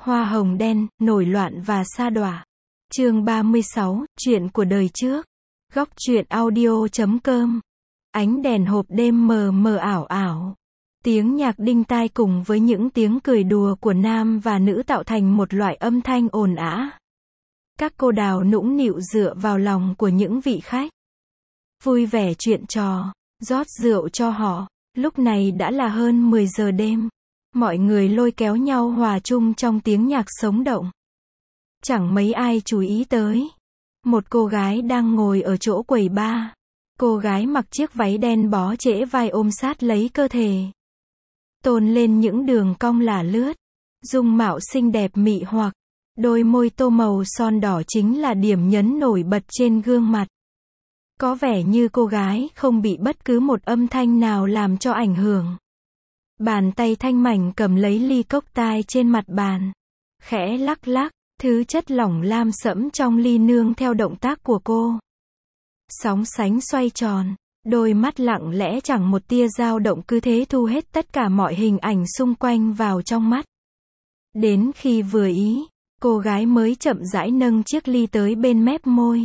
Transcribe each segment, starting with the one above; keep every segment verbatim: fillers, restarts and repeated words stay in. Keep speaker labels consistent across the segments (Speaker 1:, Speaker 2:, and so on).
Speaker 1: Hoa hồng đen, nổi loạn và sa đọa. Chương ba mươi sáu, chuyện của đời trước. Góc truyện audio chấm com. Ánh đèn hộp đêm mờ mờ ảo ảo. Tiếng nhạc đinh tai cùng với những tiếng cười đùa của nam và nữ tạo thành một loại âm thanh ồn ào. Các cô đào nũng nịu dựa vào lòng của những vị khách. Vui vẻ chuyện trò, rót rượu cho họ. Lúc này đã là hơn mười giờ đêm. Mọi người lôi kéo nhau hòa chung trong tiếng nhạc sống động. Chẳng mấy ai chú ý tới. Một cô gái đang ngồi ở chỗ quầy bar. Cô gái mặc chiếc váy đen bó trễ vai ôm sát lấy cơ thể. Tôn lên những đường cong lả lướt. Dung mạo xinh đẹp mị hoặc. Đôi môi tô màu son đỏ chính là điểm nhấn nổi bật trên gương mặt. Có vẻ như cô gái không bị bất cứ một âm thanh nào làm cho ảnh hưởng. Bàn tay thanh mảnh cầm lấy ly cốc tai trên mặt bàn. Khẽ lắc lắc, thứ chất lỏng lam sẫm trong ly nương theo động tác của cô. Sóng sánh xoay tròn, đôi mắt lặng lẽ chẳng một tia dao động cứ thế thu hết tất cả mọi hình ảnh xung quanh vào trong mắt. Đến khi vừa ý, cô gái mới chậm rãi nâng chiếc ly tới bên mép môi.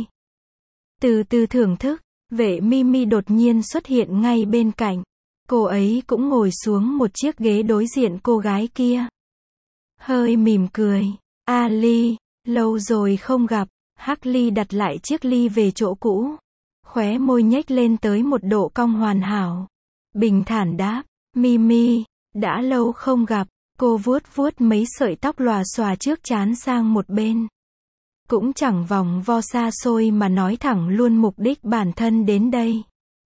Speaker 1: Từ từ thưởng thức, vệ Mimi đột nhiên xuất hiện ngay bên cạnh. Cô ấy cũng ngồi xuống một chiếc ghế đối diện cô gái kia. Hơi mỉm cười. Ali, lâu rồi không gặp. Hắc Ly đặt lại chiếc ly về chỗ cũ. Khóe môi nhếch lên tới một độ cong hoàn hảo. Bình thản đáp, Mimi, đã lâu không gặp. Cô vuốt vuốt mấy sợi tóc lòa xòa trước trán sang một bên. Cũng chẳng vòng vo xa xôi mà nói thẳng luôn mục đích bản thân đến đây.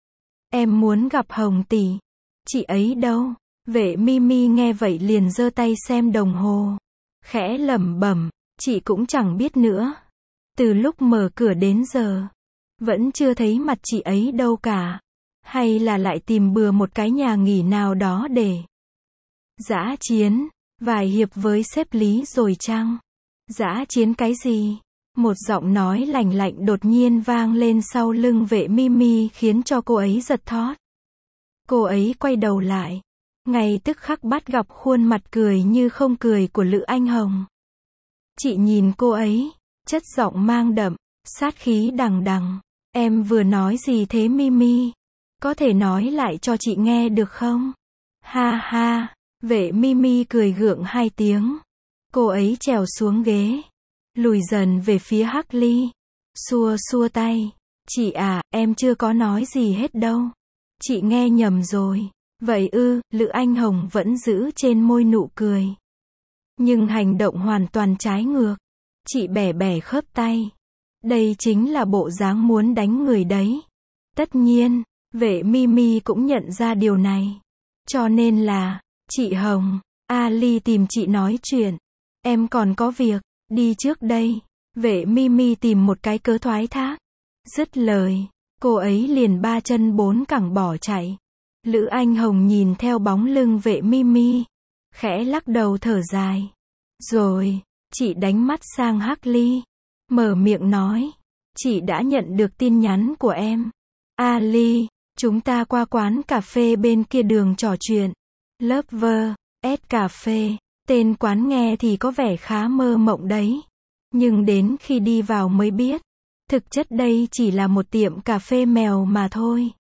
Speaker 1: Em muốn gặp Hồng tỷ. Chị ấy đâu? Vệ Mimi nghe vậy liền giơ tay xem đồng hồ. Khẽ lẩm bẩm, chị cũng chẳng biết nữa. Từ lúc mở cửa đến giờ, vẫn chưa thấy mặt chị ấy đâu cả. Hay là lại tìm bừa một cái nhà nghỉ nào đó để dã chiến, vài hiệp với sếp Lý rồi chăng? Dã chiến cái gì? Một giọng nói lạnh lạnh đột nhiên vang lên sau lưng vệ Mimi khiến cho cô ấy giật thót. Cô ấy quay đầu lại. Ngay tức khắc bắt gặp khuôn mặt cười như không cười của Lữ Anh Hồng. Chị nhìn cô ấy, chất giọng mang đậm, sát khí đằng đằng. Em vừa nói gì thế Mimi? Có thể nói lại cho chị nghe được không? Ha ha, vệ Mimi cười gượng hai tiếng. Cô ấy trèo xuống ghế. Lùi dần về phía Hắc Ly. Xua xua tay. Chị à, em chưa có nói gì hết đâu. Chị nghe nhầm rồi. Vậy ư, Lữ Anh Hồng vẫn giữ trên môi nụ cười. Nhưng hành động hoàn toàn trái ngược. Chị bẻ bẻ khớp tay. Đây chính là bộ dáng muốn đánh người đấy. Tất nhiên, vệ Mimi cũng nhận ra điều này. Cho nên là, chị Hồng, Ali tìm chị nói chuyện. Em còn có việc, đi trước đây. Vệ Mimi tìm một cái cớ thoái thác. Dứt lời, cô ấy liền ba chân bốn cẳng bỏ chạy. Lữ Anh Hồng nhìn theo bóng lưng vệ Mimi. Khẽ lắc đầu thở dài. Rồi, chị đánh mắt sang Hắc Ly. Mở miệng nói. Chị đã nhận được tin nhắn của em. Ali, chúng ta qua quán cà phê bên kia đường trò chuyện. Lover, S cà phê. Tên quán nghe thì có vẻ khá mơ mộng đấy. Nhưng đến khi đi vào mới biết. Thực chất đây chỉ là một tiệm cà phê mèo mà thôi.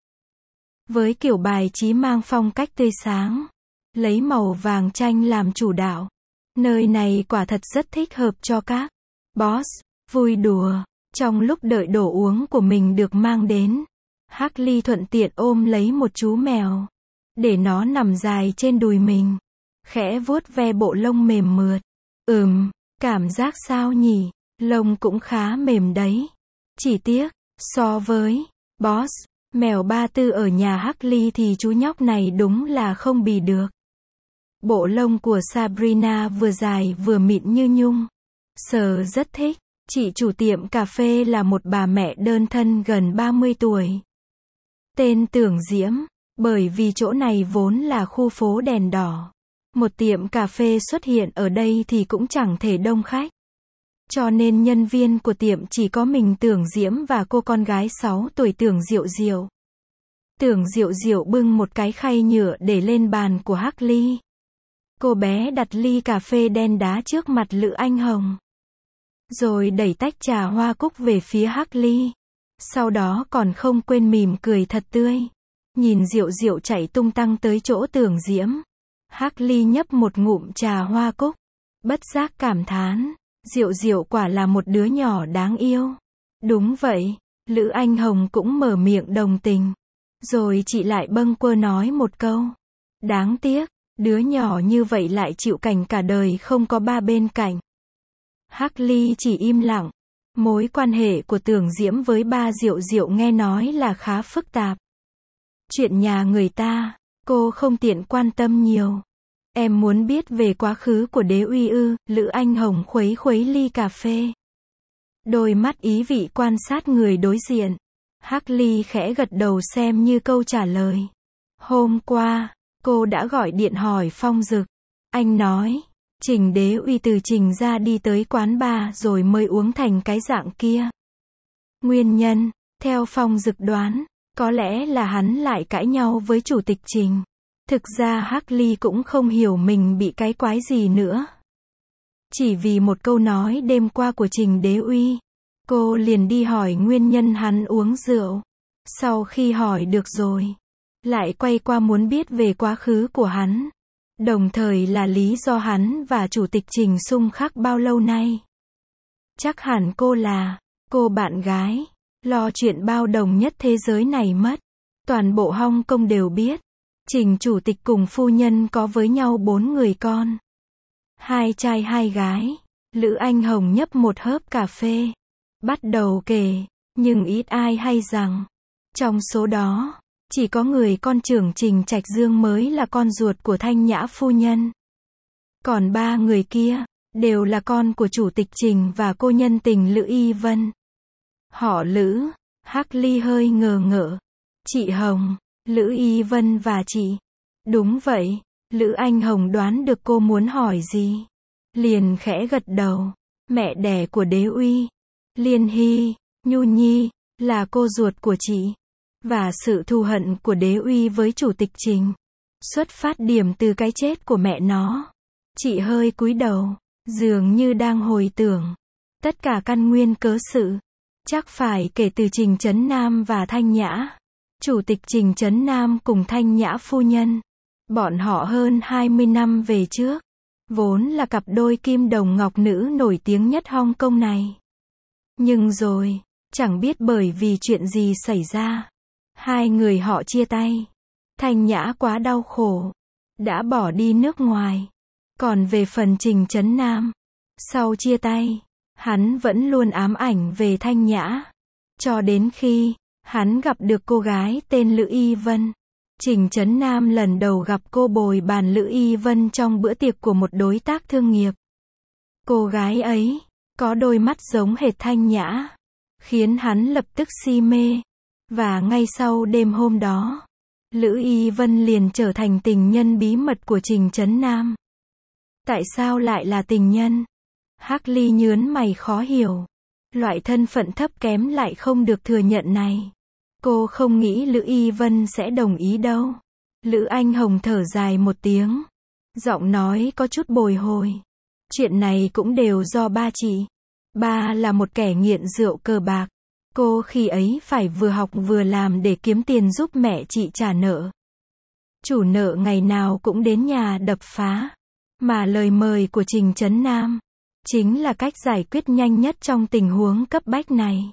Speaker 1: Với kiểu bài trí mang phong cách tươi sáng. Lấy màu vàng chanh làm chủ đạo. Nơi này quả thật rất thích hợp cho các boss vui đùa. Trong lúc đợi đồ uống của mình được mang đến, Hắc Ly thuận tiện ôm lấy một chú mèo. Để nó nằm dài trên đùi mình. Khẽ vuốt ve bộ lông mềm mượt. Ừm, cảm giác sao nhỉ? Lông cũng khá mềm đấy. Chỉ tiếc, so với boss, mèo ba tư ở nhà Hắc Ly thì chú nhóc này đúng là không bì được. Bộ lông của Sabrina vừa dài vừa mịn như nhung. Sờ rất thích. Chị chủ tiệm cà phê là một bà mẹ đơn thân gần ba mươi tuổi. Tên Tưởng Diễm, bởi vì chỗ này vốn là khu phố đèn đỏ. Một tiệm cà phê xuất hiện ở đây thì cũng chẳng thể đông khách. Cho nên nhân viên của tiệm chỉ có mình Tưởng Diễm và cô con gái sáu tuổi Tưởng Diệu Diệu. Tưởng Diệu Diệu bưng một cái khay nhựa để lên bàn của Hắc Ly. Cô bé đặt ly cà phê đen đá trước mặt Lữ Anh Hồng. Rồi đẩy tách trà hoa cúc về phía Hắc Ly. Sau đó còn không quên mỉm cười thật tươi. Nhìn Diệu Diệu chạy tung tăng tới chỗ Tưởng Diễm. Hắc Ly nhấp một ngụm trà hoa cúc. Bất giác cảm thán. Diệu Diệu quả là một đứa nhỏ đáng yêu. Đúng vậy. Lữ Anh Hồng cũng mở miệng đồng tình. Rồi chị lại bâng quơ nói một câu. Đáng tiếc, đứa nhỏ như vậy lại chịu cảnh cả đời không có ba bên cạnh. Hắc Ly chỉ im lặng. Mối quan hệ của Tưởng Diễm với ba Diệu Diệu nghe nói là khá phức tạp. Chuyện nhà người ta, cô không tiện quan tâm nhiều. Em muốn biết về quá khứ của Đế Uy ư? Lữ Anh Hồng khuấy khuấy ly cà phê. Đôi mắt ý vị quan sát người đối diện. Hắc Ly khẽ gật đầu xem như câu trả lời. Hôm qua, cô đã gọi điện hỏi Phong Dực. Anh nói, Trình Đế Uy từ Trình ra đi tới quán bar rồi mới uống thành cái dạng kia. Nguyên nhân, theo Phong Dực đoán, có lẽ là hắn lại cãi nhau với chủ tịch Trình. Thực ra Hắc Ly cũng không hiểu mình bị cái quái gì nữa. Chỉ vì một câu nói đêm qua của Trình Đế Uy, cô liền đi hỏi nguyên nhân hắn uống rượu. Sau khi hỏi được rồi, lại quay qua muốn biết về quá khứ của hắn. Đồng thời là lý do hắn và chủ tịch Trình xung khắc bao lâu nay. Chắc hẳn cô là, cô bạn gái, lo chuyện bao đồng nhất thế giới này mất. Toàn bộ Hong Kong đều biết. Trình chủ tịch cùng phu nhân có với nhau bốn người con. Hai trai hai gái. Lữ Anh Hồng nhấp một hớp cà phê. Bắt đầu kể, nhưng ít ai hay rằng, trong số đó, chỉ có người con trưởng Trình Trạch Dương mới là con ruột của Thanh Nhã phu nhân. Còn ba người kia, đều là con của chủ tịch Trình và cô nhân tình Lữ Y Vân. Họ Lữ, Hắc Ly hơi ngờ ngợ. Chị Hồng, Lữ Y Vân và chị. Đúng vậy, Lữ Anh Hồng đoán được cô muốn hỏi gì. Liền khẽ gật đầu. Mẹ đẻ của Đế Uy, Liên Hy, Nhu Nhi, là cô ruột của chị. Và sự thù hận của Đế Uy với chủ tịch Trình, xuất phát điểm từ cái chết của mẹ nó. Chị hơi cúi đầu, dường như đang hồi tưởng. Tất cả căn nguyên cớ sự, chắc phải kể từ Trình Trấn Nam và Thanh Nhã. Chủ tịch Trình Trấn Nam cùng Thanh Nhã phu nhân. Bọn họ hơn hai mươi năm về trước, vốn là cặp đôi kim đồng ngọc nữ nổi tiếng nhất Hong Kong này. Nhưng rồi, chẳng biết bởi vì chuyện gì xảy ra, hai người họ chia tay. Thanh Nhã quá đau khổ, đã bỏ đi nước ngoài. Còn về phần Trình Trấn Nam, sau chia tay, hắn vẫn luôn ám ảnh về Thanh Nhã. Cho đến khi, hắn gặp được cô gái tên Lữ Y Vân. Trình Trấn Nam lần đầu gặp cô bồi bàn Lữ Y Vân trong bữa tiệc của một đối tác thương nghiệp. Cô gái ấy, có đôi mắt giống hệt Thanh Nhã, khiến hắn lập tức si mê. Và ngay sau đêm hôm đó, Lữ Y Vân liền trở thành tình nhân bí mật của Trình Trấn Nam. Tại sao lại là tình nhân? Hắc Ly nhớn mày khó hiểu. Loại thân phận thấp kém lại không được thừa nhận này. Cô không nghĩ Lữ Y Vân sẽ đồng ý đâu. Lữ Anh Hồng thở dài một tiếng. Giọng nói có chút bồi hồi. Chuyện này cũng đều do ba chị. Ba là một kẻ nghiện rượu cờ bạc. Cô khi ấy phải vừa học vừa làm để kiếm tiền giúp mẹ chị trả nợ. Chủ nợ ngày nào cũng đến nhà đập phá. Mà lời mời của Trình Trấn Nam chính là cách giải quyết nhanh nhất trong tình huống cấp bách này.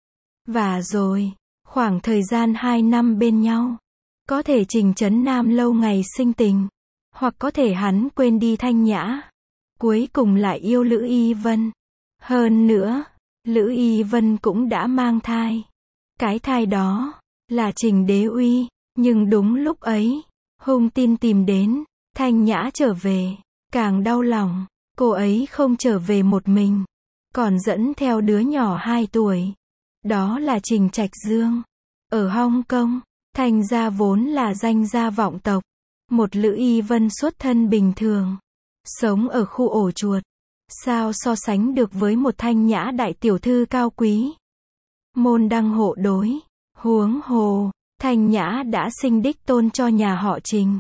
Speaker 1: Và rồi, khoảng thời gian hai năm bên nhau, có thể Trình Trấn Nam lâu ngày sinh tình, hoặc có thể hắn quên đi Thanh Nhã, cuối cùng lại yêu Lữ Y Vân. Hơn nữa, Lữ Y Vân cũng đã mang thai. Cái thai đó là Trình Đế Uy, nhưng đúng lúc ấy, hung tin tìm đến, Thanh Nhã trở về, càng đau lòng. Cô ấy không trở về một mình, còn dẫn theo đứa nhỏ hai tuổi. Đó là Trình Trạch Dương. Ở Hong Kong, Thanh gia vốn là danh gia vọng tộc. Một Lữ Y Vân xuất thân bình thường, sống ở khu ổ chuột. Sao so sánh được với một Thanh Nhã đại tiểu thư cao quý? Môn đăng hộ đối. Huống hồ, Thanh Nhã đã sinh đích tôn cho nhà họ Trình.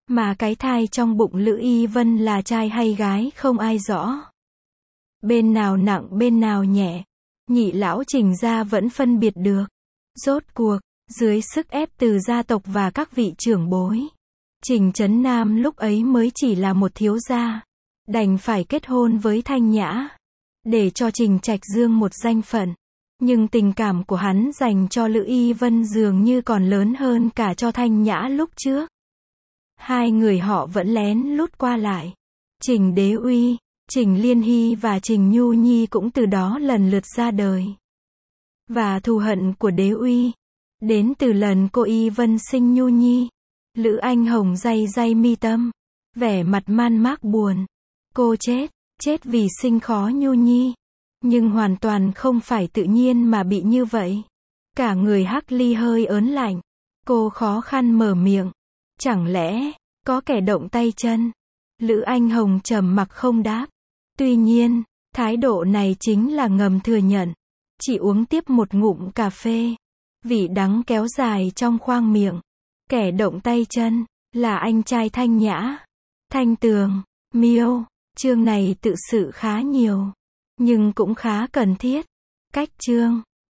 Speaker 1: Mà cái thai trong bụng Lữ Y Vân là trai hay gái không ai rõ. Bên nào nặng bên nào nhẹ, nhị lão Trình gia vẫn phân biệt được. Rốt cuộc, dưới sức ép từ gia tộc và các vị trưởng bối, Trình Trấn Nam lúc ấy mới chỉ là một thiếu gia, đành phải kết hôn với Thanh Nhã, để cho Trình Trạch Dương một danh phận. Nhưng tình cảm của hắn dành cho Lữ Y Vân dường như còn lớn hơn cả cho Thanh Nhã lúc trước. Hai người họ vẫn lén lút qua lại. Trình Đế Uy, Trình Liên Hy và Trình Nhu Nhi cũng từ đó lần lượt ra đời. Và thù hận của Đế Uy, đến từ lần cô Y Vân sinh Nhu Nhi. Lữ Anh Hồng day day mi tâm, vẻ mặt man mác buồn. Cô chết, chết vì sinh khó Nhu Nhi. Nhưng hoàn toàn không phải tự nhiên mà bị như vậy. Cả người Hắc Ly hơi ớn lạnh. Cô khó khăn mở miệng. Chẳng lẽ, có kẻ động tay chân? Lữ Anh Hồng trầm mặc không đáp. Tuy nhiên, thái độ này chính là ngầm thừa nhận. Chỉ uống tiếp một ngụm cà phê. Vị đắng kéo dài trong khoang miệng. Kẻ động tay chân, là anh trai Thanh Nhã. Thanh Tường, Miêu, chương này tự sự khá nhiều. Nhưng cũng khá cần thiết. Cách chương